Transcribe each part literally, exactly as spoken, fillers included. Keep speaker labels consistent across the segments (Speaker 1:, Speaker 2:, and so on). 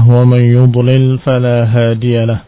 Speaker 1: ومن يضلل فلا هادي له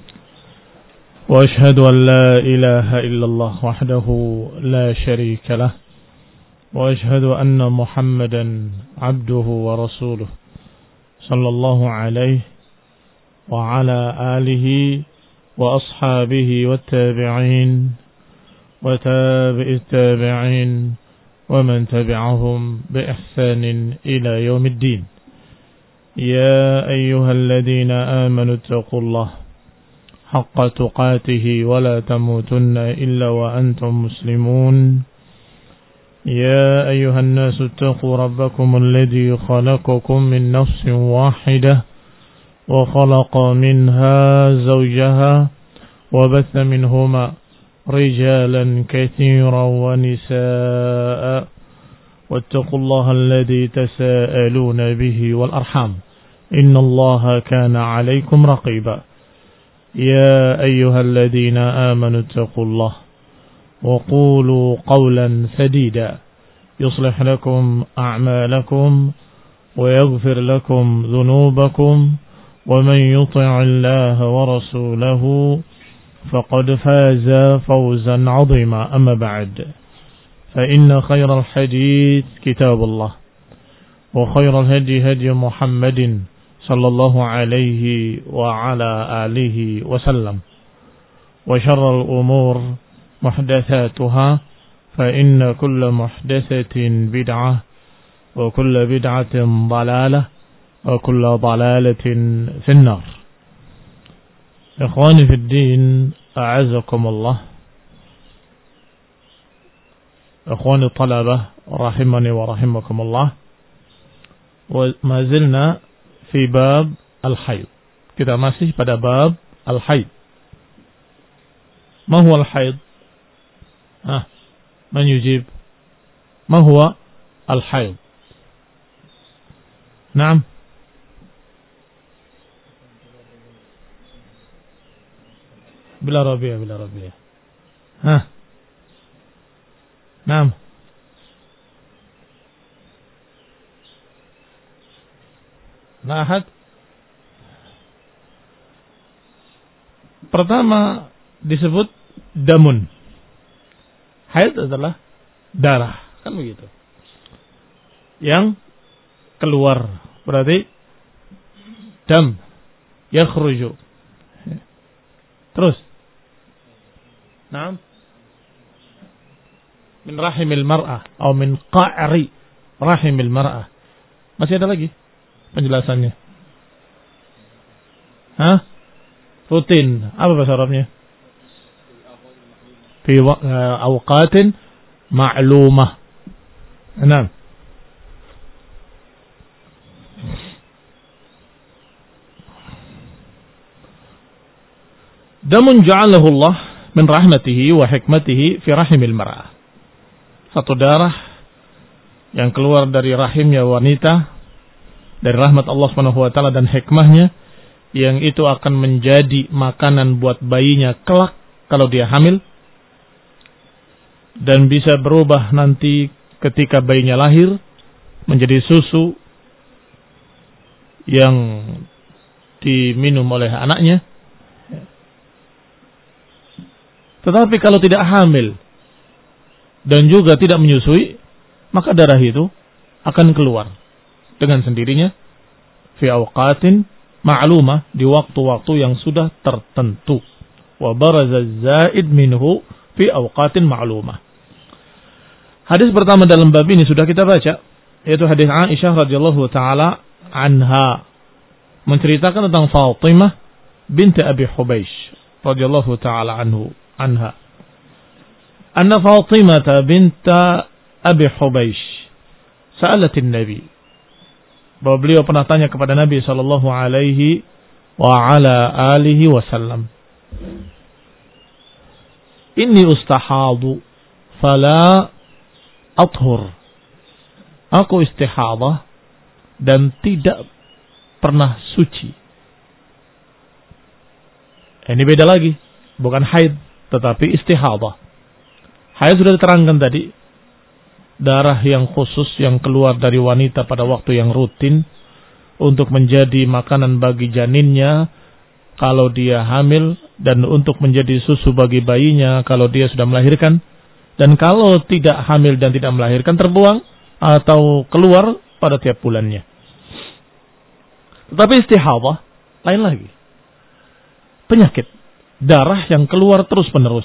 Speaker 1: وأشهد أن لا إله إلا الله وحده لا شريك له وأشهد أن محمدا عبده ورسوله صلى الله عليه وعلى آله وأصحابه والتابعين وتابع التابعين ومن تبعهم بإحسان إلى يوم الدين. يا أيها الذين آمنوا اتقوا الله حق تقاته ولا تموتن إلا وأنتم مسلمون. يا أيها الناس اتقوا ربكم الذي خلقكم من نفس واحدة وخلق منها زوجها وبث منهما رجالا كثيرا ونساء واتقوا الله الذي تساءلون به والأرحام إن الله كان عليكم رقيبا. يا أيها الذين آمنوا اتقوا الله وقولوا قولا سديدا يصلح لكم أعمالكم ويغفر لكم ذنوبكم ومن يطع الله ورسوله فقد فاز فوزا عظيما. أما بعد فإن خير الحديث كتاب الله وخير الهدي هدي محمد صلى الله عليه وعلى آله وسلم وشر الأمور محدثاتها فإن كل محدثة بدعة وكل بدعة ضلالة وكل ضلالة في النار. إخواني في الدين أعزكم الله. إخواني الطلبة رحمني ورحمكم الله. وما زلنا في باب الحيض. Kita masih pada bab al-haid. ما هو الحيض؟ ها من يجيب؟ ما هو الحيض؟ نعم بلا ربيع بلا ربيع. ها نعم لا أحد. Pertama disebut damun. Haid adalah darah, kan begitu. Yang keluar berarti dam yakhruju. Terus Naam min rahimil mar'ah atau min qa'ri rahimil mar'ah. Masih ada lagi penjelasannya? Hah? Rutin. Apa bahasa Arabnya? Fi awqatin ma'lumah. Naam. Damun ja'alahu Allah min rahmatihi wa hikmatihi fi rahimil mar'ah. Satu darah yang keluar dari rahimnya wanita dari rahmat Allah Subhanahu wa taala dan hikmahnya, yang itu akan menjadi makanan buat bayinya kelak kalau dia hamil, dan bisa berubah nanti ketika bayinya lahir menjadi susu yang diminum oleh anaknya. Tetapi kalau tidak hamil dan juga tidak menyusui, maka darah itu akan keluar dengan sendirinya fi awqatin ma'lumah, di waktu-waktu yang sudah tertentu. Wa baraza zaid minhu fi awqatin ma'lumah. Hadis pertama dalam bab ini sudah kita baca, yaitu hadis Aisyah radhiyallahu taala anha, menceritakan tentang Fatimah binti Abi Hubaysh radhiyallahu taala anhu anha. Anna Fatimah binta Abi Hubaysh sa'alatin Nabi, bahwa beliau pernah tanya kepada Nabi sallallahu alaihi wa ala alihi wasallam, inni ustahadu fala athur, aku istihadah dan tidak pernah suci. Ini beda lagi, bukan haid tetapi istihadah. Haid sudah diterangkan tadi, darah yang khusus yang keluar dari wanita pada waktu yang rutin, untuk menjadi makanan bagi janinnya kalau dia hamil, dan untuk menjadi susu bagi bayinya kalau dia sudah melahirkan, dan kalau tidak hamil dan tidak melahirkan terbuang atau keluar pada tiap bulannya. Tetapi istihadah lain lagi. Penyakit darah yang keluar terus-menerus.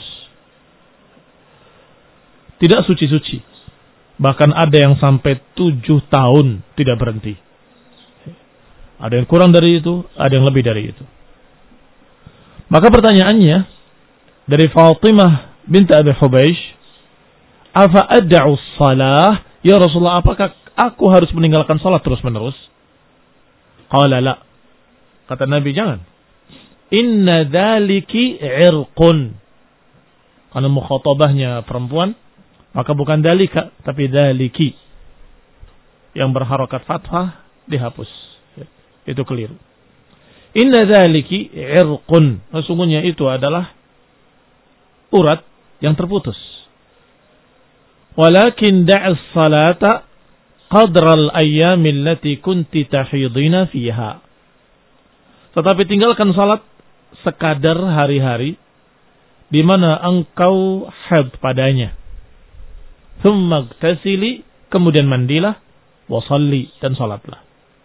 Speaker 1: Tidak suci-suci. Bahkan ada yang sampai tujuh tahun tidak berhenti. Ada yang kurang dari itu, ada yang lebih dari itu. Maka pertanyaannya dari Fatimah binti Abi Hubaysh, "Afa ad'u shalah? Ya Rasulullah, apakah aku harus meninggalkan salat terus-menerus?" Qala la. Kata Nabi, jangan. Inna dzaliki 'irqun. Karena mukhatabahnya perempuan, maka bukan dalika, tapi daliki. Yang berharokat fathah dihapus. Itu keliru. Inna dzaliki 'irqun. Sesungguhnya itu adalah urat yang terputus. Walakin da'as salata qadra al-ayyam allati kunti tahidina fiha. Tetapi tinggalkan salat sekadar hari-hari di mana engkau haid padanya. Thumma ightasili, kemudian mandilah, wa shalli, dan salatlah.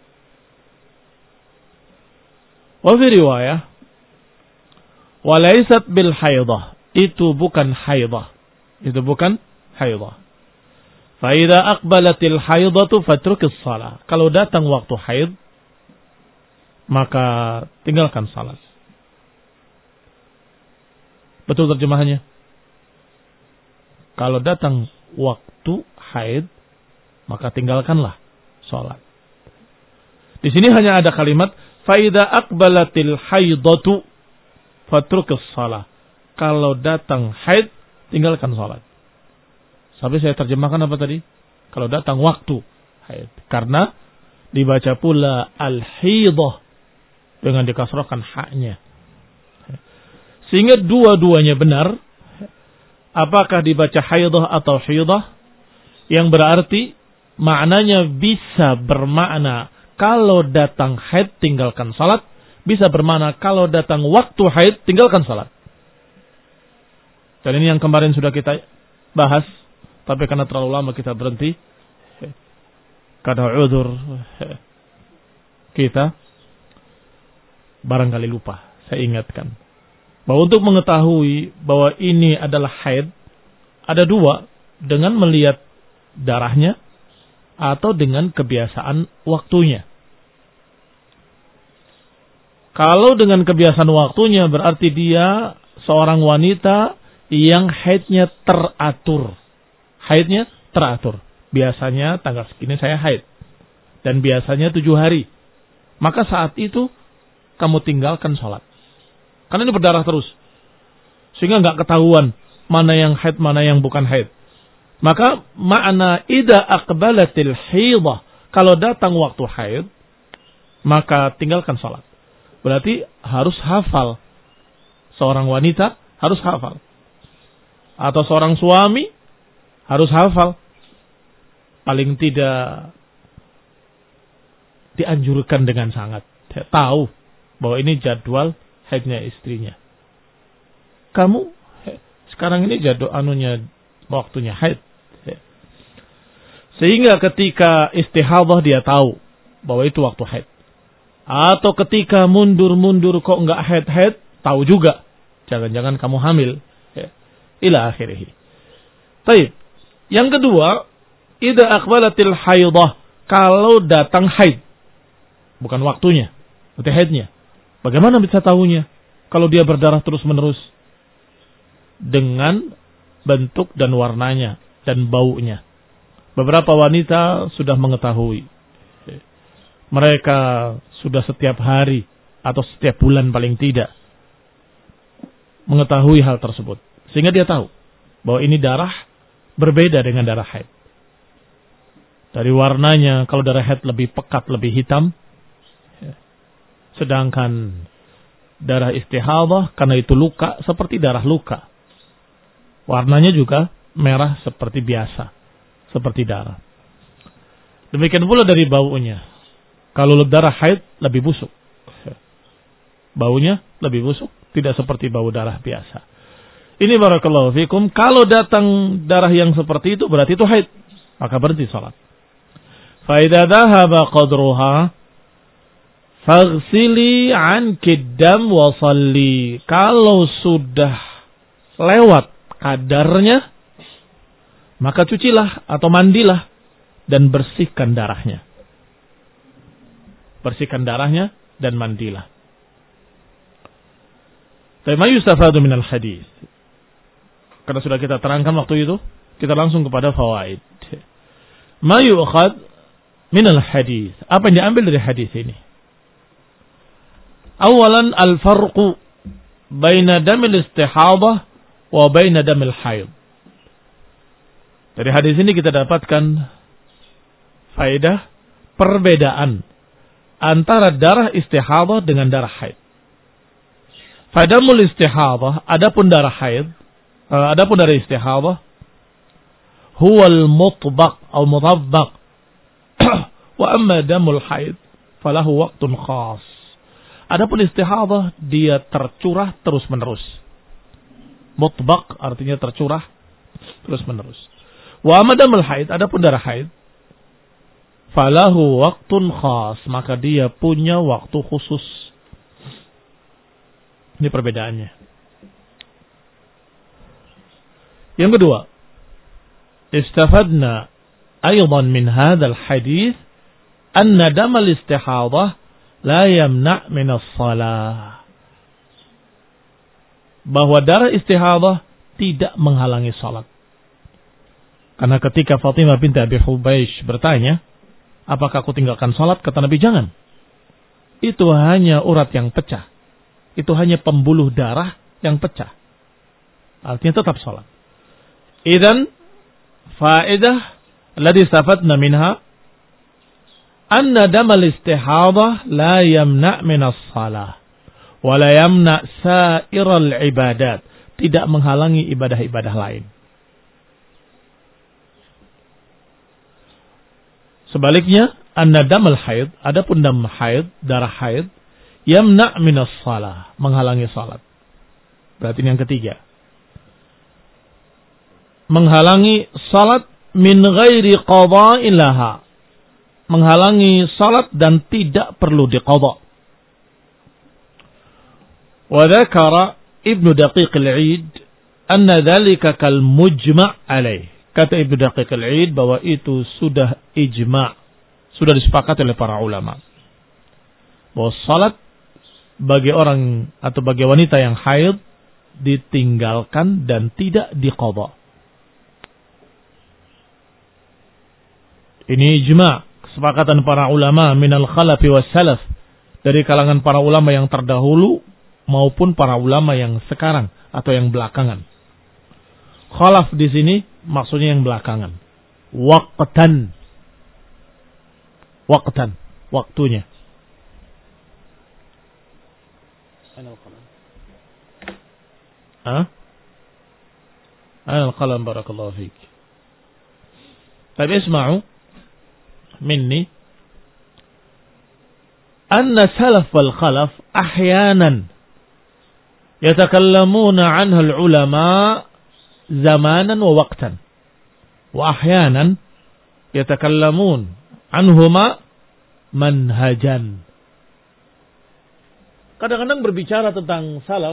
Speaker 1: Wa fi riwayah, wa laysat bil haidah, itu bukan haidah. Itu bukan haidah. Fa idza aqbalatil haidatu fatrukis shalah. Kalau datang waktu haid, maka tinggalkan salat. Betul terjemahannya? Kalau datang waktu haid, maka tinggalkanlah salat. Di sini hanya ada kalimat fa idza aqbalatil haidatu fatrukis shalah. Kalau datang haid, tinggalkan salat. Sampai saya terjemahkan apa tadi? Kalau datang waktu haid. Karena dibaca pula al-hidah dengan dikasrahkan haknya. Sehingga dua-duanya benar. Apakah dibaca haidah atau hidah? Yang berarti maknanya bisa bermakna kalau datang haid tinggalkan salat. Bisa bermakna kalau datang waktu haid tinggalkan salat. Dan ini yang kemarin sudah kita bahas. Tapi karena terlalu lama kita berhenti. Karena udzur kita. Barangkali lupa. Saya ingatkan. Bahwa untuk mengetahui bahwa ini adalah haid. Ada dua. Dengan melihat darahnya. Atau dengan kebiasaan waktunya. Kalau dengan kebiasaan waktunya berarti dia seorang wanita yang haidnya teratur. Haidnya teratur. Biasanya tanggal segini saya haid. Dan biasanya tujuh hari. Maka saat itu kamu tinggalkan sholat. Karena ini berdarah terus. Sehingga nggak ketahuan mana yang haid, mana yang bukan haid. Maka makna idza aqbalatil hidah. Kalau datang waktu haid, maka tinggalkan sholat. Berarti harus hafal. Seorang wanita harus hafal. Atau seorang suami harus hafal. Paling tidak dianjurkan dengan sangat. Tahu bahwa ini jadwal haidnya istrinya. Kamu sekarang ini jadwal anunya waktunya haid. Sehingga ketika istihadah dia tahu bahwa itu waktu haid. Atau ketika mundur-mundur kok enggak haid-haid, tahu juga. Jangan-jangan kamu hamil. Ila akhirih. Baik. Yang kedua, idza aqbalatil haidah, kalau datang haid. Bukan waktunya, berarti haidnya. Bagaimana bisa tahunya? Kalau dia berdarah terus-menerus. Dengan bentuk dan warnanya dan baunya. Beberapa wanita sudah mengetahui. Mereka sudah setiap hari atau setiap bulan paling tidak mengetahui hal tersebut. Sehingga dia tahu bahwa ini darah berbeda dengan darah haid. Dari warnanya, kalau darah haid lebih pekat, lebih hitam. Sedangkan darah istihadah, karena itu luka, seperti darah luka. Warnanya juga merah seperti biasa. Seperti darah. Demikian pula dari baunya. Kalau darah haid lebih busuk. Baunya lebih busuk, tidak seperti bau darah biasa. Ini barakallahu fikum, kalau datang darah yang seperti itu berarti itu haid, maka berhenti salat. Fa idza dhahaba qadruha faghsili 'anki ad-dam wa shalli. Kalau sudah lewat kadarnya, maka cucilah atau mandilah dan bersihkan darahnya. Bersihkan darahnya dan mandilah. Ma yustafadu minal hadis. Karena sudah kita terangkan waktu itu, kita langsung kepada fawaid. Ma yu'khad minal hadis. Apa yang diambil dari hadis ini? Awalan al-farqu baina damil istihadah wa baina damil haid. Dari hadis ini kita dapatkan faedah perbedaan antara darah istihadah dengan darah haid. Fadamul istihadah, adapun darah haid, uh, adapun darah istihadah, huwal mutbaq atau mutabbaq. Wa amma damul haid, falahu waqtun khas. Adapun istihadah, dia tercurah terus menerus. Mutbaq artinya tercurah terus menerus. Wa amma damul haid, adapun darah haid, falahu waqtun khas, maka dia punya waktu khusus. Ini perbedaannya. Yang kedua, istafadna aydan min hadzal hadits anna damal istihadah la yamna' min as-shalah. Bahwa darah istihadah tidak menghalangi salat. Karena ketika Fatimah binti Abi Hubaysh bertanya, apakah aku tinggalkan salat? Kata Nabi, jangan. Itu hanya urat yang pecah. Itu hanya pembuluh darah yang pecah. Artinya tetap salat. Idzan faedah alladhi istafadna minha anna damal istihadah la yamna' min as-salah wa la yamna' sa'iral ibadat, tidak menghalangi ibadah-ibadah lain. Sebaliknya, anna damal haid, adapun dam haid, darah haid, yamna' minas salah, menghalangi salat. Berarti yang ketiga, menghalangi salat min ghairi qada'in laha, menghalangi salat dan tidak perlu diqadha. Wa dzakara Ibnu Daqiq al-Id anna dzalika kal mujma' alaih. Kata Ibnu Daqiq al-Id bahwa itu sudah ijma', sudah disepakati oleh para ulama. Bahwa salat bagi orang atau bagi wanita yang haid ditinggalkan dan tidak diqadha. Ini ijma', kesepakatan para ulama minal khalafi was salaf, dari kalangan para ulama yang terdahulu maupun para ulama yang sekarang atau yang belakangan. Khalaf di sini maksudnya yang belakangan. Waqtan. Waqtan, waktunya. أنا القلم أه؟ أنا القلم بارك الله فيك. طيب اسمعوا مني أن السلف والخلف أحيانا يتكلمون عنها العلماء زمانا ووقتا وأحيانا يتكلمون عنهما منهجا. Kadang-kadang berbicara tentang salaf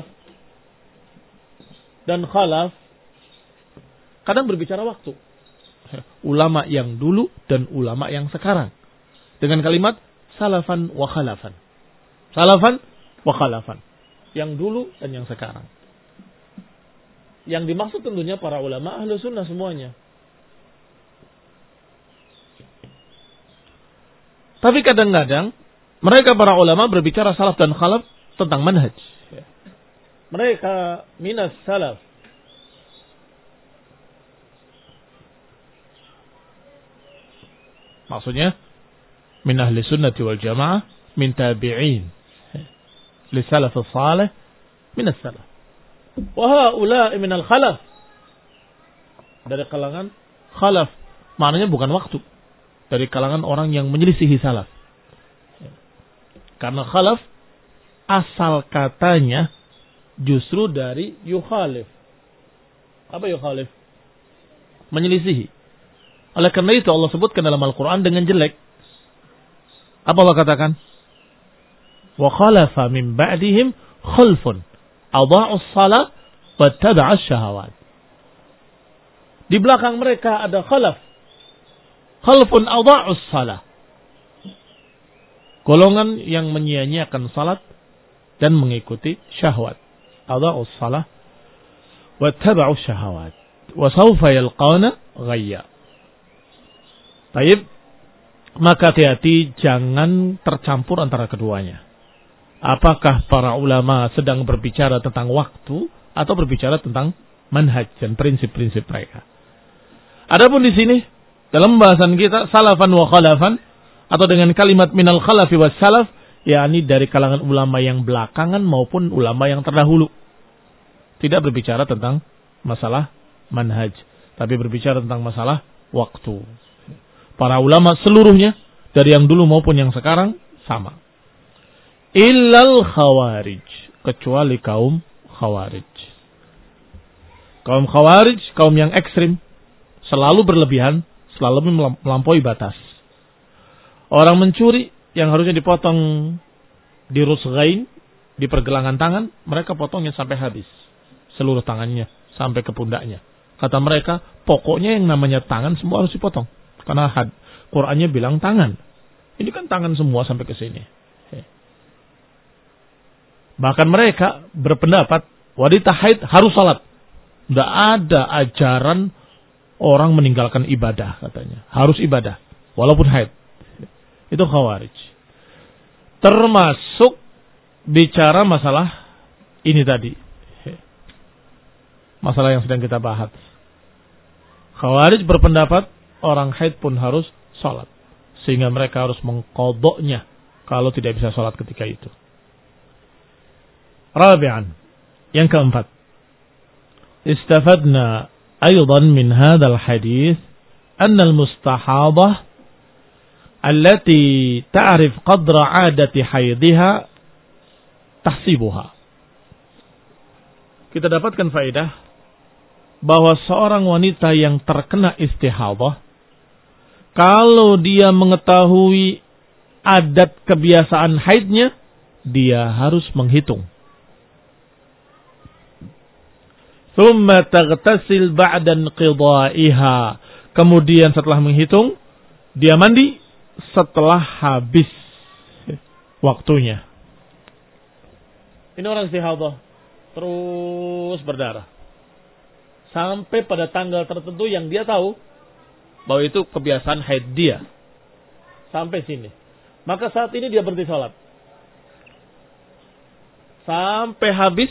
Speaker 1: dan khalaf, kadang berbicara waktu. Ulama yang dulu dan ulama yang sekarang. Dengan kalimat salafan wa khalafan. Salafan wa khalafan. Yang dulu dan yang sekarang. Yang dimaksud tentunya para ulama ahlu sunnah semuanya. Tapi kadang-kadang mereka para ulama berbicara salaf dan khalaf tentang manhaj. Mereka minas salaf. Maksudnya min ahli sunnati wal jamaah min tabi'in li salaf salih min as-salaf. Wa haula min al-khalaf. Dari kalangan khalaf, maknanya bukan waktu. Dari kalangan orang yang menyelisihi salaf. Karena khalaf asal katanya justru dari yukhalif. Apa yukhalif? Menyelisihi. Oleh karena itu Allah sebutkan dalam Al-Quran dengan jelek. Apa Allah katakan? Wa khalafa min ba'dihim khulfun adha'us salat wa taba'as syahawat. Di belakang mereka ada khalaf. Khalfun adha'us salat. Golongan yang menyia-nyiakan salat dan mengikuti syahwat. Adha'us salat wa taba'us syahawat. Wa sawfa yalqawna ghayya. Baik, maka hati-hati jangan tercampur antara keduanya. Apakah para ulama sedang berbicara tentang waktu atau berbicara tentang manhaj dan prinsip-prinsip mereka? Adapun di sini dalam pembahasan kita salafan wa khalafan atau dengan kalimat minal khalafi was salaf, yakni dari kalangan ulama yang belakangan maupun ulama yang terdahulu. Tidak berbicara tentang masalah manhaj, tapi berbicara tentang masalah waktu. Para ulama seluruhnya dari yang dulu maupun yang sekarang sama. Illal khawarij, kecuali kaum khawarij. Kaum khawarij, kaum yang ekstrim, selalu berlebihan, selalu melampaui batas. Orang mencuri yang harusnya dipotong di rusghain, di pergelangan tangan, mereka potongnya sampai habis. Seluruh tangannya, sampai ke pundaknya. Kata mereka, pokoknya yang namanya tangan semua harus dipotong. Karena had, Qur'annya bilang tangan. Ini kan tangan semua sampai ke sini. Bahkan mereka berpendapat wanita haid harus salat. Tidak ada ajaran orang meninggalkan ibadah katanya. Harus ibadah walaupun haid. Itu khawarij. Termasuk bicara masalah ini tadi. Masalah yang sedang kita bahas. Khawarij berpendapat orang haid pun harus salat. Sehingga mereka harus mengqadha'nya kalau tidak bisa salat ketika itu. Rabi'an, yang keempat. Istafadna aydan min hadzal hadits anna al-mustahadah allati ta'rif qadra 'adati haidha tahsibuha. Kita dapatkan faedah bahwa seorang wanita yang terkena istihadah, kalau dia mengetahui adat kebiasaan haidnya, dia harus menghitung. Thumma taghtasil ba'da inqidha'iha. Kemudian setelah menghitung, dia mandi setelah habis waktunya. Ini orang istihadah terus berdarah sampai pada tanggal tertentu yang dia tahu bahwa itu kebiasaan haid dia. Sampai sini. Maka saat ini dia berhenti sholat. Sampai habis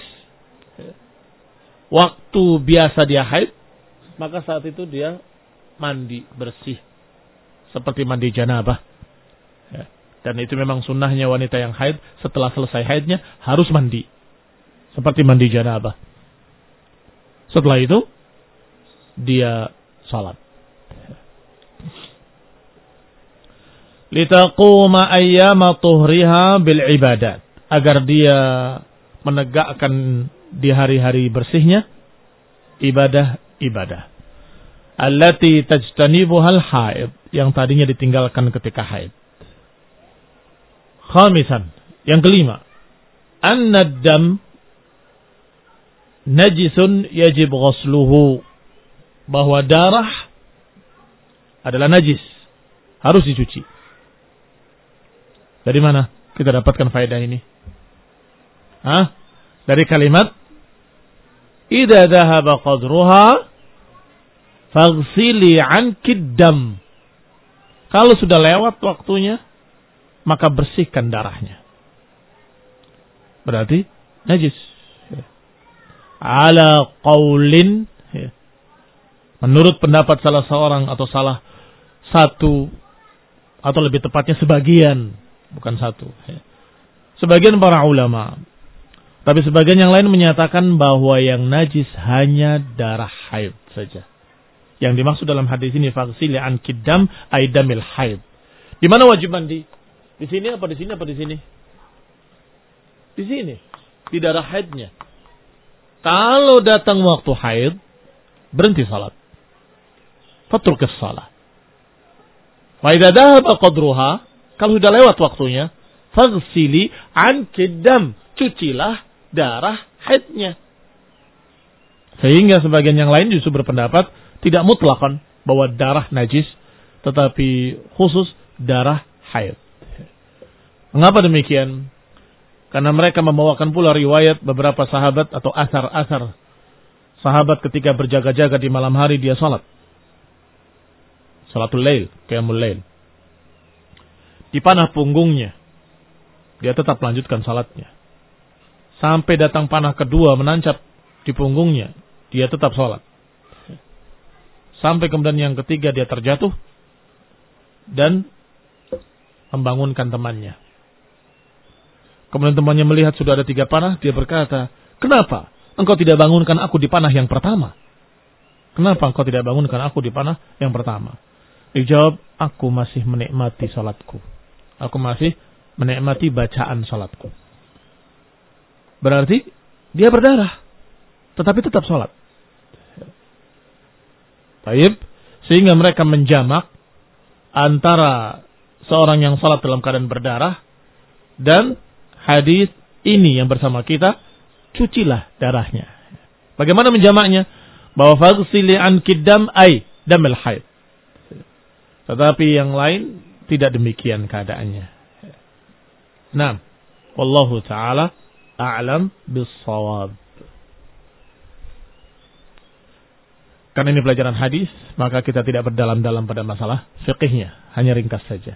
Speaker 1: waktu biasa dia haid, maka saat itu dia mandi bersih. Seperti mandi janabah. Ya. Dan itu memang sunnahnya wanita yang haid, setelah selesai haidnya harus mandi. Seperti mandi janabah. Setelah itu, dia salat. Litaquma ayyama tuhriha bil ibadat. Agar dia menegakkan di hari-hari bersihnya ibadah-ibadah. Allati tajtanibuhal haid, yang tadinya ditinggalkan ketika haid. Khamisan, yang kelima, anna dam najisun yajib ghusluhu, bahwa darah adalah najis, harus dicuci. Dari mana kita dapatkan faedah ini? Hah? Dari kalimat idza dhahaba qadruha faghsili 'anki dam. Kalau sudah lewat waktunya, maka bersihkan darahnya. Berarti najis. Ala qaulin, menurut pendapat salah seorang atau salah satu, atau lebih tepatnya sebagian, bukan satu. Sebagian para ulama. Tapi sebagian yang lain menyatakan bahwa yang najis hanya darah haid saja. Yang dimaksud dalam hadis ini faghsili anki dam ay damil haid. Di mana wajib mandi? Di sini apa di sini apa di sini? Di sini, di darah haidnya. Kalau datang waktu haid, berhenti salat. Fatrukis salat. Wa idza dhahaba qadruha, kalau sudah lewat waktunya, faghsili anki dam, cucilah darah haidnya. Sehingga sebagian yang lain justru berpendapat tidak mutlakan bahwa darah najis, tetapi khusus darah haid. Mengapa demikian? Karena mereka membawakan pula riwayat beberapa sahabat atau asar-asar sahabat ketika berjaga-jaga di malam hari dia salat. Salatul lail, qiyamul lail. Dipanah punggungnya, dia tetap melanjutkan salatnya. Sampai datang panah kedua menancap di punggungnya, dia tetap salat. Sampai kemudian yang ketiga dia terjatuh dan membangunkan temannya. Kemudian temannya melihat sudah ada tiga panah, dia berkata, "Kenapa engkau tidak bangunkan aku di panah yang pertama? Kenapa engkau tidak bangunkan aku di panah yang pertama?" Dijawab, "Aku masih menikmati salatku. Aku masih menikmati bacaan salatku." Berarti dia berdarah, tetapi tetap salat. Baik, sehingga mereka menjamak antara seorang yang salat dalam keadaan berdarah dan hadis ini yang bersama kita, cucilah darahnya. Bagaimana menjamaknya? Bahwa faghsili anki dam ay damil haid. Tetapi yang lain tidak demikian keadaannya. Nah, wallahu taala a'lam bis-shawab. Karena ini pelajaran hadis, maka kita tidak berdalam-dalam pada masalah fiqihnya, hanya ringkas saja.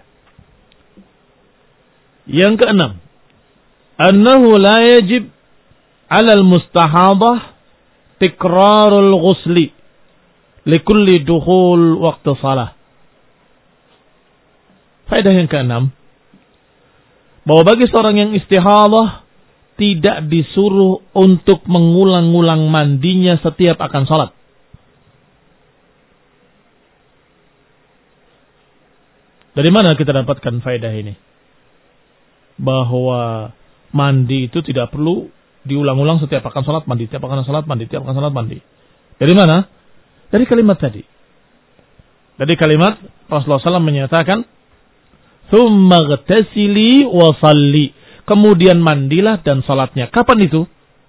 Speaker 1: Yang keenam, annahu la yajib 'ala al-mustahadah tikrarul ghusli likulli dukhul waqti shalah. Faedah yang keenam, bahwa bagi seorang yang istihadah tidak disuruh untuk mengulang-ulang mandinya setiap akan salat. Dari mana kita dapatkan faedah ini? Bahwa mandi itu tidak perlu diulang-ulang setiap akan salat mandi, setiap akan salat mandi, setiap akan salat mandi. Dari mana? Dari kalimat tadi. Dari kalimat Rasulullah shallallahu alaihi wasallam menyatakan, "Tsumma ghtasili wa shalli." Kemudian mandilah dan salatnya. Kapan itu?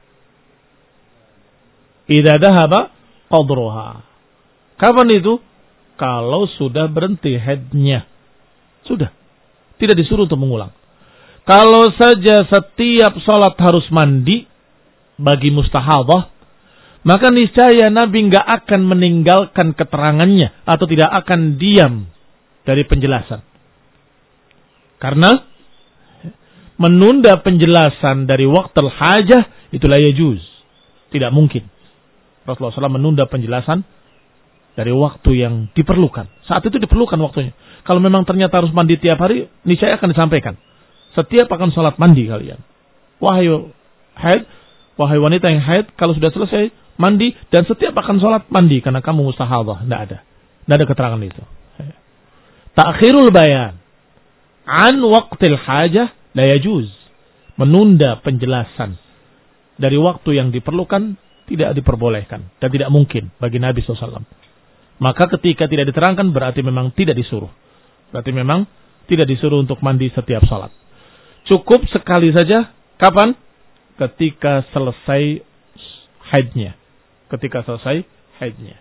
Speaker 1: Idza dhahaba qadruha. Kapan itu? Kalau sudah berhenti haidnya. Sudah. Tidak disuruh untuk mengulang. Kalau saja setiap salat harus mandi bagi mustahadah, maka niscaya Nabi enggak akan meninggalkan keterangannya atau tidak akan diam dari penjelasan. Karena menunda penjelasan dari waqtul hajah itu la yajuz. Tidak mungkin. Rasulullah shallallahu alaihi wasallam menunda penjelasan dari waktu yang diperlukan. Saat itu diperlukan waktunya. Kalau memang ternyata harus mandi tiap hari, niscaya akan disampaikan. Setiap akan salat mandi kalian. Wahai haid, wahai wanita yang haid, kalau sudah selesai mandi dan setiap akan salat mandi karena kamu mustahadah. Tidak ada. Tidak ada keterangan itu. Ta'khirul bayan an waqtil hajah la yajuz. Menunda penjelasan dari waktu yang diperlukan tidak diperbolehkan dan tidak mungkin bagi Nabi shallallahu alaihi wasallam. Maka ketika tidak diterangkan berarti memang tidak disuruh. Berarti memang tidak disuruh untuk mandi setiap salat. Cukup sekali saja. Kapan? Ketika selesai haidnya. Ketika selesai haidnya.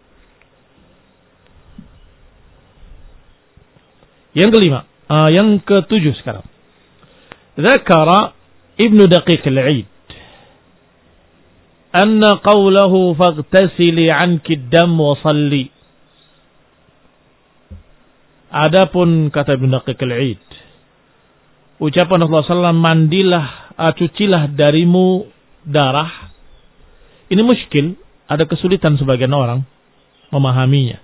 Speaker 1: Yang kelima. Uh, yang ketujuh sekarang. Zakara Ibnu Daqiq al-Aid. Anna qawlahu faghtasili anki dam wa salli. Adapun kata Ibnu Daqiq al-Aid, ucapan Rasulullah shallallahu alaihi wasallam, mandilah, cucilah darimu darah. Ini muskil, ada kesulitan sebagian orang memahaminya.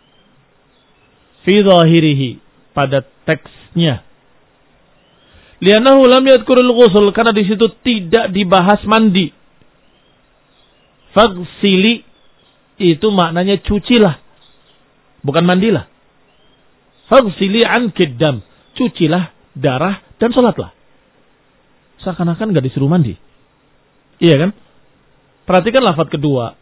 Speaker 1: Fi zahirihi, pada teksnya. Li'annahu lam yadhkurul ghusl, karena di situ tidak dibahas mandi. Faghsili itu maknanya cucilah, bukan mandilah. Faghsili anki dam, cucilah darah dan salatlah. seakan-akan nggak disuruh mandi. Iya kan? Perhatikan lafaz kedua.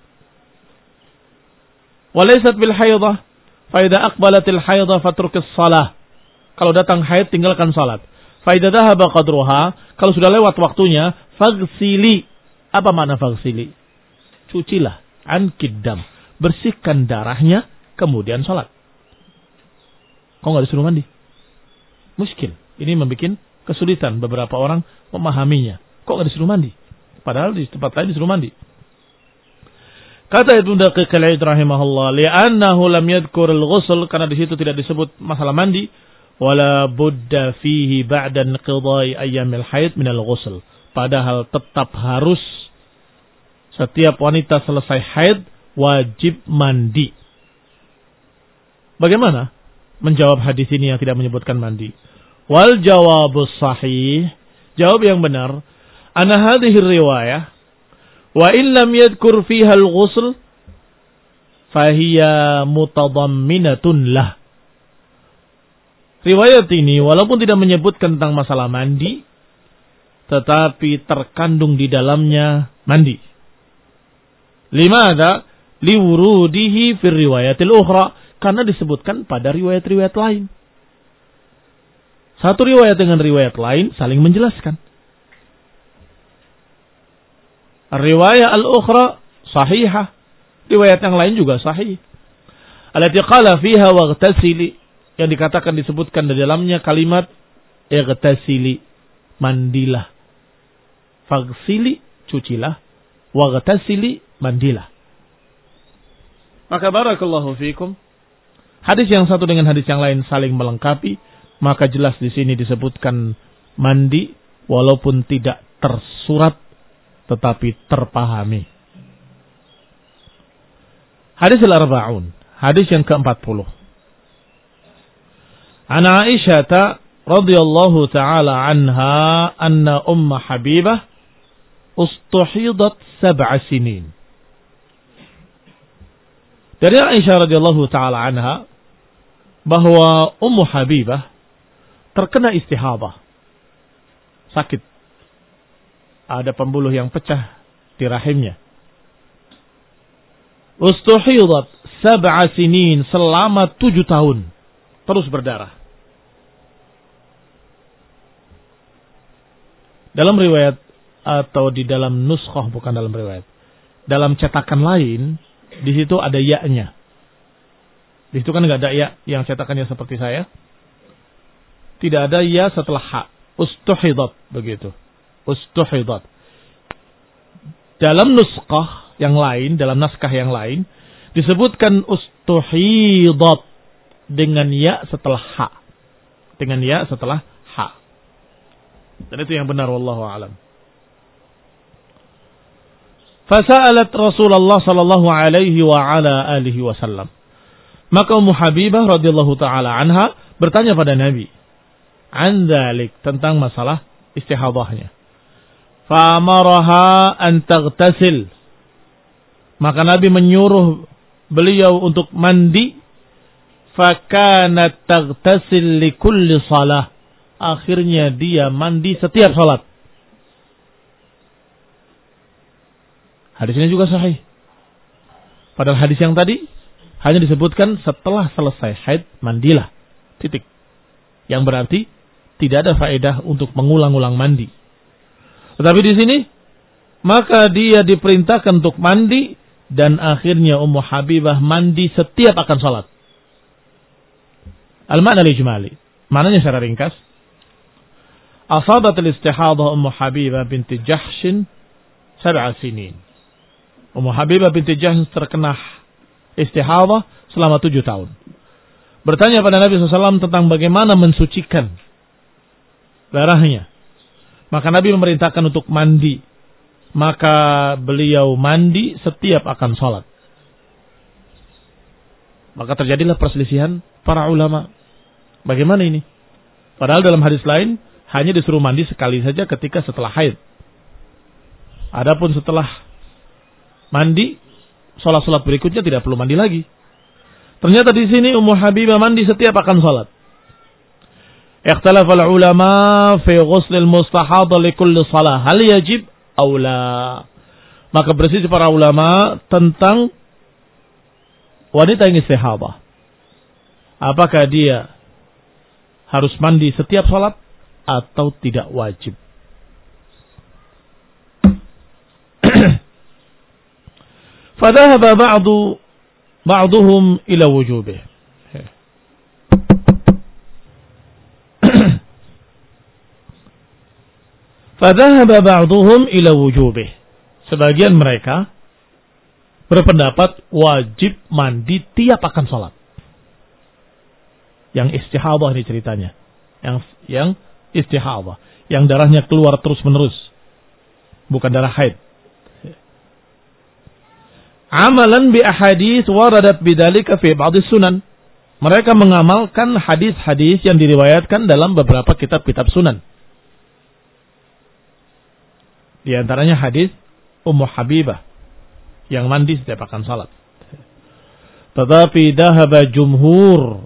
Speaker 1: Walaysat bil haidah fa idza aqbalatil haidah fatrukis shalah. Kalau datang haid tinggalkan salat. Fa idza dhahaba qadruha, kalau sudah lewat waktunya, faghsili. Apa makna faghsili? Cucilah an kiddam, bersihkan darahnya kemudian salat. Kok enggak disuruh mandi? Muskil. Ini membuat kesulitan beberapa orang memahaminya. Kok enggak disuruh mandi? Padahal di tempat lain disuruh mandi. Kata Ibnu Daqiq al-Aid rahimahullah, li'annahu lam yadhkur al-ghusl, karena di situ tidak disebut masalah mandi, wala budda fihi ba'da inqidai ayyamil haid min al-ghusl. Padahal tetap harus setiap wanita selesai haid wajib mandi. Bagaimana menjawab hadis ini yang tidak menyebutkan mandi? Wal jawabus sahih, jawab yang benar, anna hadhihi riwayah wa in lam yadhkur fiha al-ghusl fahiya mutadamminatun lah. Riwayat ini walaupun tidak menyebutkan tentang masalah mandi, tetapi terkandung di dalamnya mandi. Limadha? Liwurudihi fir riwayatil ukhra, karena disebutkan pada riwayat-riwayat lain. Satu riwayat dengan riwayat lain saling menjelaskan. Riwayat al-ukhra sahihah. Riwayat yang lain juga sahih. Allati qala fiha waghtasili, yang dikatakan disebutkan di dalamnya kalimat ightasili, mandilah. Faghsili, cucilah. Waghtasili, mandilah. Maka barakallahu fikum, hadis yang satu dengan hadis yang lain saling melengkapi, maka jelas di sini disebutkan mandi walaupun tidak tersurat tetapi terpahami. Hadis al-arba'un, hadis yang keempat puluh. An Aisyah radhiyallahu taala anha anna umma Habibah ustuhidat sab'a sinin. Dari Aisyah radhiyallahu taala anha bahwa Ummu Habibah terkena istihadah, sakit, ada pembuluh yang pecah di rahimnya. Ustuhidat sab'a sinin, selama tujuh tahun terus berdarah. Dalam riwayat atau di dalam nuskhah, bukan dalam riwayat, dalam cetakan lain di situ ada ya-nya. Di situ kan enggak ada ya yang cetakannya seperti saya. Tidak ada ya setelah ha. Ustuhidat begitu. Ustuhidat. Dalam nuskhah yang lain, dalam naskah yang lain disebutkan ustuhidat dengan ya setelah ha. Dengan ya setelah ha. Dan itu yang benar, wallahu a'lam. Fasa'alat Rasulullah sallallahu alaihi wa ala alihi wasallam. Maka Ummu Habibah radhiyallahu taala anha bertanya pada Nabi an dzalik, tentang masalah istihadahnya. Fa amaraha an taghtasil. Maka Nabi menyuruh beliau untuk mandi. Fa kanat taghtasil li kulli shalah. Akhirnya dia mandi setiap salat. Hadis ini juga sahih. Padahal hadis yang tadi hanya disebutkan setelah selesai haid mandilah. Titik. Yang berarti tidak ada faedah untuk mengulang-ulang mandi. Tetapi di sini maka dia diperintahkan untuk mandi dan akhirnya Ummu Habibah mandi setiap akan salat. Al-ma'na al-ijmali. Maknanya secara ringkas, asabat al-istihadah Ummu Habibah binti Jahshin sab'a sinin. Ummu Habibah binti Jahsh terkena istihadah selama tujuh tahun. Bertanya pada Nabi shallallahu alaihi wasallam tentang bagaimana mensucikan darahnya. Maka Nabi memerintahkan untuk mandi. Maka beliau mandi setiap akan sholat. Maka terjadilah perselisihan para ulama. Bagaimana ini? Padahal dalam hadis lain hanya disuruh mandi sekali saja ketika setelah haid. Adapun setelah mandi, sholat-sholat berikutnya tidak perlu mandi lagi. Ternyata di sini Ummu Habibah mandi setiap akan sholat. ikhtalafa al-ulama fi ghusl al-mustahadha li kulli shalah, hal yajib aw la. Maka berselisih para ulama tentang wanita yang istihadah. Apakah dia harus mandi setiap salat atau tidak wajib? Fadhahaba ba'du ba'duhum ila wujubih. Fadhahaba ba'duhum ila wujubih. Sebagian mereka berpendapat wajib mandi tiap akan salat. Yang istihadah ini ceritanya. Yang yang istihadah, yang darahnya keluar terus-menerus. Bukan darah haid. Amalan bi ahadits waradat bidzalika fi ba'd sunan. Mereka mengamalkan hadis-hadis yang diriwayatkan dalam beberapa kitab-kitab sunan. Di antaranya hadis Ummu Habibah yang mandi setiap akan salat. Tetapi dhahaba jumhur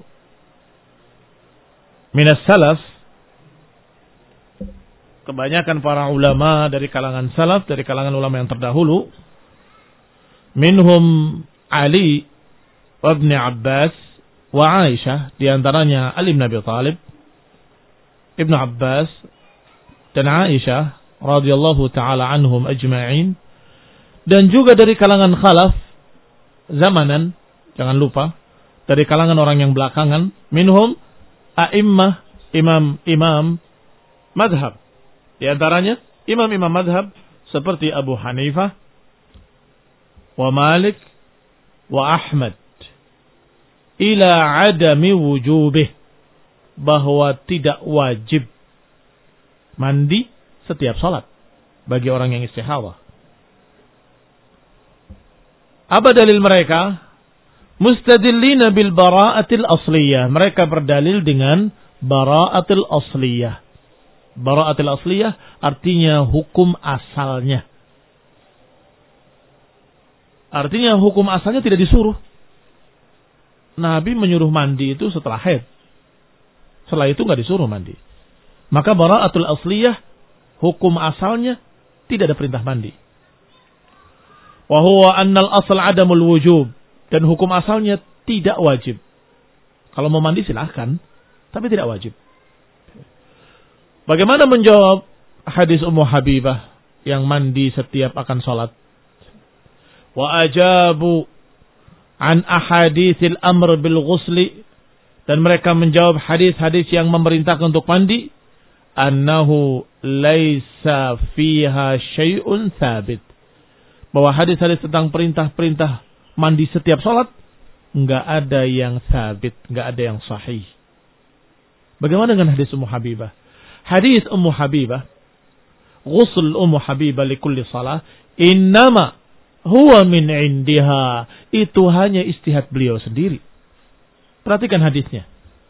Speaker 1: minas salaf, kebanyakan para ulama dari kalangan salaf, dari kalangan ulama yang terdahulu, minhum Ali wa Ibn Abbas wa Aisyah, di antaranya Ali bin Abi Thalib, Ibnu Abbas dan Aisyah radhiyallahu taala anhum ajma'in, dan juga dari kalangan khalaf zamanan, jangan lupa, dari kalangan orang yang belakangan, minhum a'immah, imam-imam madhab. Di antaranya imam-imam madhab seperti Abu Hanifah, wa Malik, wa Ahmad, ila adami wujubih, bahwa tidak wajib mandi setiap salat bagi orang yang istihadah. Apa dalil mereka? Mustadillina bil bara'atil asliyah. Mereka berdalil dengan bara'atil asliyah. Bara'atil asliyah artinya hukum asalnya. Artinya hukum asalnya tidak disuruh. Nabi menyuruh mandi itu setelah haid. Setelah itu nggak disuruh mandi. Maka bara'atul asliyah, hukum asalnya tidak ada perintah mandi. Wa huwa annal asal adamul wujub, dan hukum asalnya tidak wajib. Kalau mau mandi silahkan, tapi tidak wajib. Bagaimana menjawab hadis Ummu Habibah yang mandi setiap akan salat? Wa ajabu an ahaditsil amr bil ghusli, dan mereka menjawab hadis-hadis yang memerintahkan untuk mandi, annahu laisa fiha syai'un thabit, bahwa hadis-hadis tentang perintah-perintah mandi setiap salat enggak ada yang sabit, enggak ada yang sahih. Bagaimana dengan hadis Ummu Habibah? Hadis Ummu Habibah, ghusl Ummu Habibah li kulli salah, innama huwa min indiha, itu hanya istihad beliau sendiri. Perhatikan hadisnya.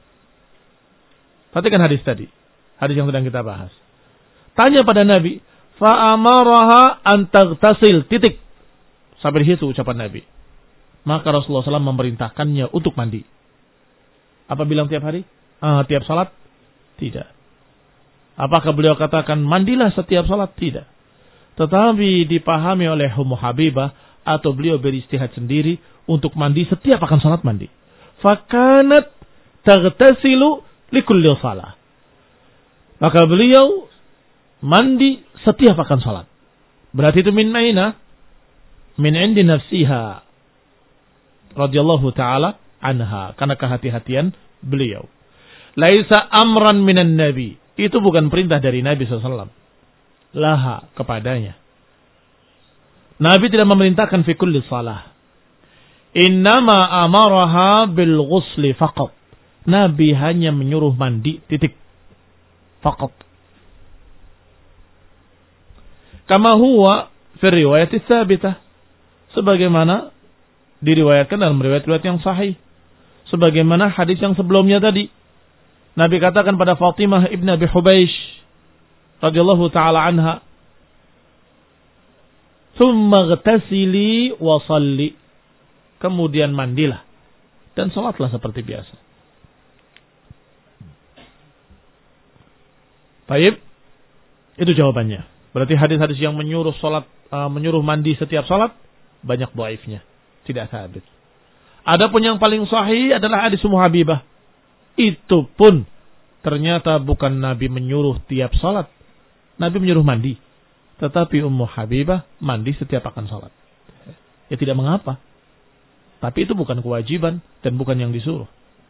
Speaker 1: Perhatikan hadis tadi, hadis yang sedang kita bahas. Tanya pada Nabi, fa'amaraha an taghtasil, titik. Sampai di situ ucapan Nabi. Maka Rasulullah shallallahu alaihi wasallam memerintahkannya untuk mandi. Apa bilang tiap hari? Ah, tiap salat? Tidak. Apakah beliau katakan mandilah setiap salat? Tidak. Tetapi dipahami oleh Ummu Habibah, atau beliau beristihad sendiri untuk mandi setiap akan salat mandi. Fakanat taghtasilu likulli salah. Maka beliau mandi setiap akan salat. Berarti itu min aina? Min indi nafsiha radhiyallahu taala anha, karena kehati-hatian beliau. Laisa amran minan nabi, itu bukan perintah dari Nabi sallallahu alaihi wasallam. Laha, kepadanya. Nabi tidak memerintahkan fi kulli salah. Innama amaraha bil ghusli faqat. Nabi hanya menyuruh mandi, titik. Faqat. Kama huwa fi riwayat tsabitah, sebagaimana diriwayatkan dalam riwayat-riwayat yang sahih, sebagaimana hadis yang sebelumnya tadi. Nabi katakan pada Fatimah ibn Abi Hubaish radhiyallahu taala anha, "Tsumma ightasili wa shalli." Kemudian mandilah dan salatlah seperti biasa. Baik, itu jawabannya. Berarti hadis-hadis yang menyuruh salat, uh, menyuruh mandi setiap salat banyak dhaifnya, tidak sabit. Adapun yang paling sahih adalah hadis Ummu Habibah. Itu pun ternyata bukan Nabi menyuruh tiap salat. Nabi menyuruh mandi. Tetapi Ummu Habibah mandi setiap akan salat. Ya tidak mengapa. Tapi itu bukan kewajiban dan bukan yang disuruh.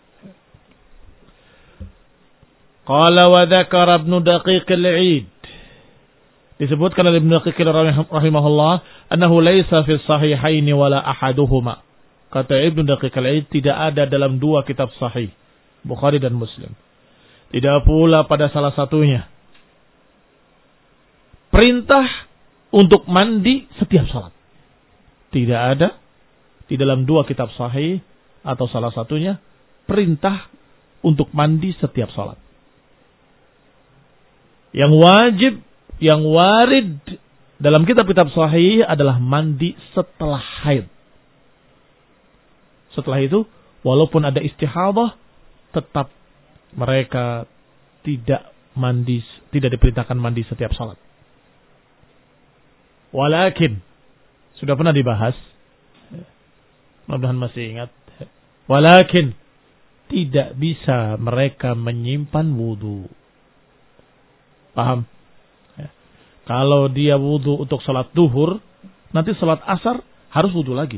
Speaker 1: Qala wa dzakara Ibnu Daqiq al-Id. Disebutkan oleh Ibnu Daqiq rahimahullah, annahu laisa fi sahihaini wala ahaduhuma. Kata Ibnu Daqiq al-Id, tidak ada dalam dua kitab sahih, Bukhari dan Muslim. Tidak pula pada salah satunya perintah untuk mandi setiap salat. Tidak ada di dalam dua kitab sahih atau salah satunya perintah untuk mandi setiap salat. Yang wajib, yang warid dalam kitab-kitab sahih adalah mandi setelah haid. Setelah itu, walaupun ada istihadah, tetap mereka tidak mandi, tidak diperintahkan mandi setiap salat. Walakin, sudah pernah dibahas, mudah-mudahan masih ingat. Walakin, tidak bisa mereka menyimpan wudu. Paham? Ya. Kalau dia wudu untuk salat duhur, nanti salat asar harus wudu lagi.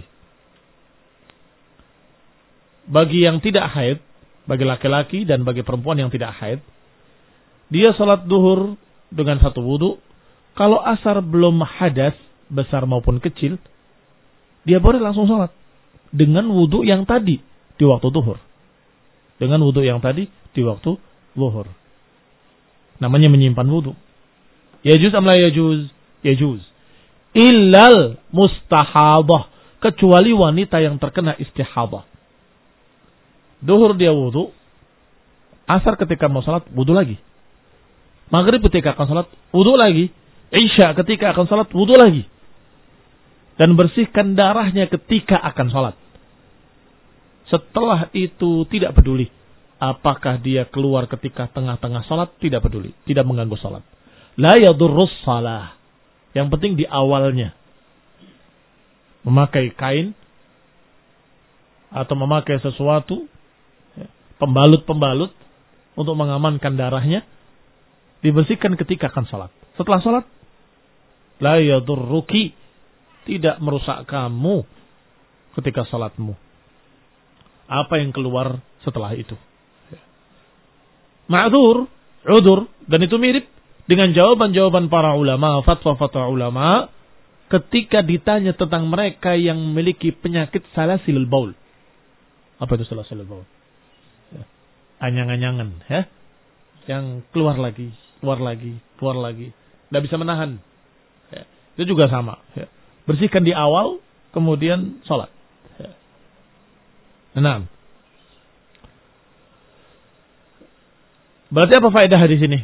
Speaker 1: Bagi yang tidak haid, bagi laki-laki dan bagi perempuan yang tidak haid, dia salat duhur dengan satu wudu. Kalau asar belum hadas, besar maupun kecil, dia boleh langsung salat dengan wudu yang tadi di waktu duhur. Dengan wudu yang tadi di waktu zuhur. Namanya menyimpan wudu. Yajuz am la yajuz? Yajuz. Illal mustahadah. Kecuali wanita yang terkena istihadah. Duhur dia wudu. Asar ketika mau salat, wudu lagi. Maghrib ketika akan salat, wudu lagi. Isya ketika akan salat, wudu lagi. Dan bersihkan darahnya ketika akan salat. Setelah itu tidak peduli. Apakah dia keluar ketika tengah-tengah salat, tidak peduli, tidak mengganggu salat. La yadurrus salah. Yang penting di awalnya memakai kain atau memakai sesuatu pembalut-pembalut untuk mengamankan darahnya, dibersihkan ketika akan salat. Setelah salat, la yadurruki, tidak merusak kamu ketika salatmu. Apa yang keluar setelah itu? Ma'dzur, udzur, dan itu mirip dengan jawaban-jawaban para ulama, fatwa-fatwa ulama ketika ditanya tentang mereka yang memiliki penyakit salasilul baul. Apa itu salasilul baul? Ya. Anyang-anyangan, ya. Yang keluar lagi, keluar lagi, keluar lagi. Tidak bisa menahan. Ya. Itu juga sama. Ya. Bersihkan di awal, kemudian sholat. Ya. Enam. Berarti apa faedah hadis ini?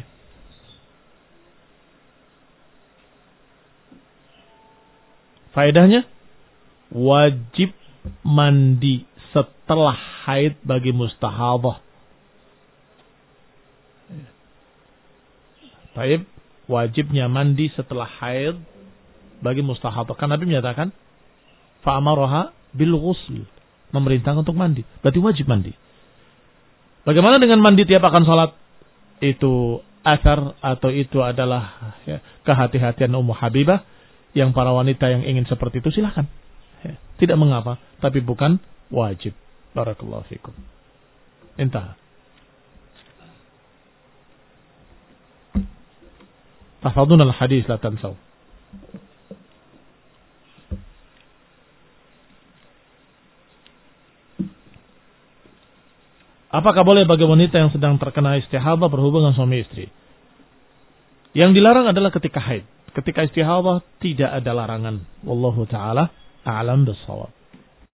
Speaker 1: Faedahnya wajib mandi setelah haid bagi mustahadah. Baik, wajibnya mandi setelah haid bagi mustahadah. Kan Nabi menyatakan fa'amaraha bil ghusl, memerintahkan untuk mandi. Berarti wajib mandi. Bagaimana dengan mandi tiap akan salat? Itu asar atau itu adalah ya, kehati-hatian Ummu Habibah, yang para wanita yang ingin seperti itu silahkan, ya, tidak mengapa, tapi bukan wajib. Barakallahu fikum. Intah. Tahfadzun al-hadis la tansaw. Apakah boleh bagi wanita yang sedang terkena istihadah berhubungan suami istri? Yang dilarang adalah ketika haid. Ketika istihadah tidak ada larangan. Wallahu ta'ala a'lam bis-shawab.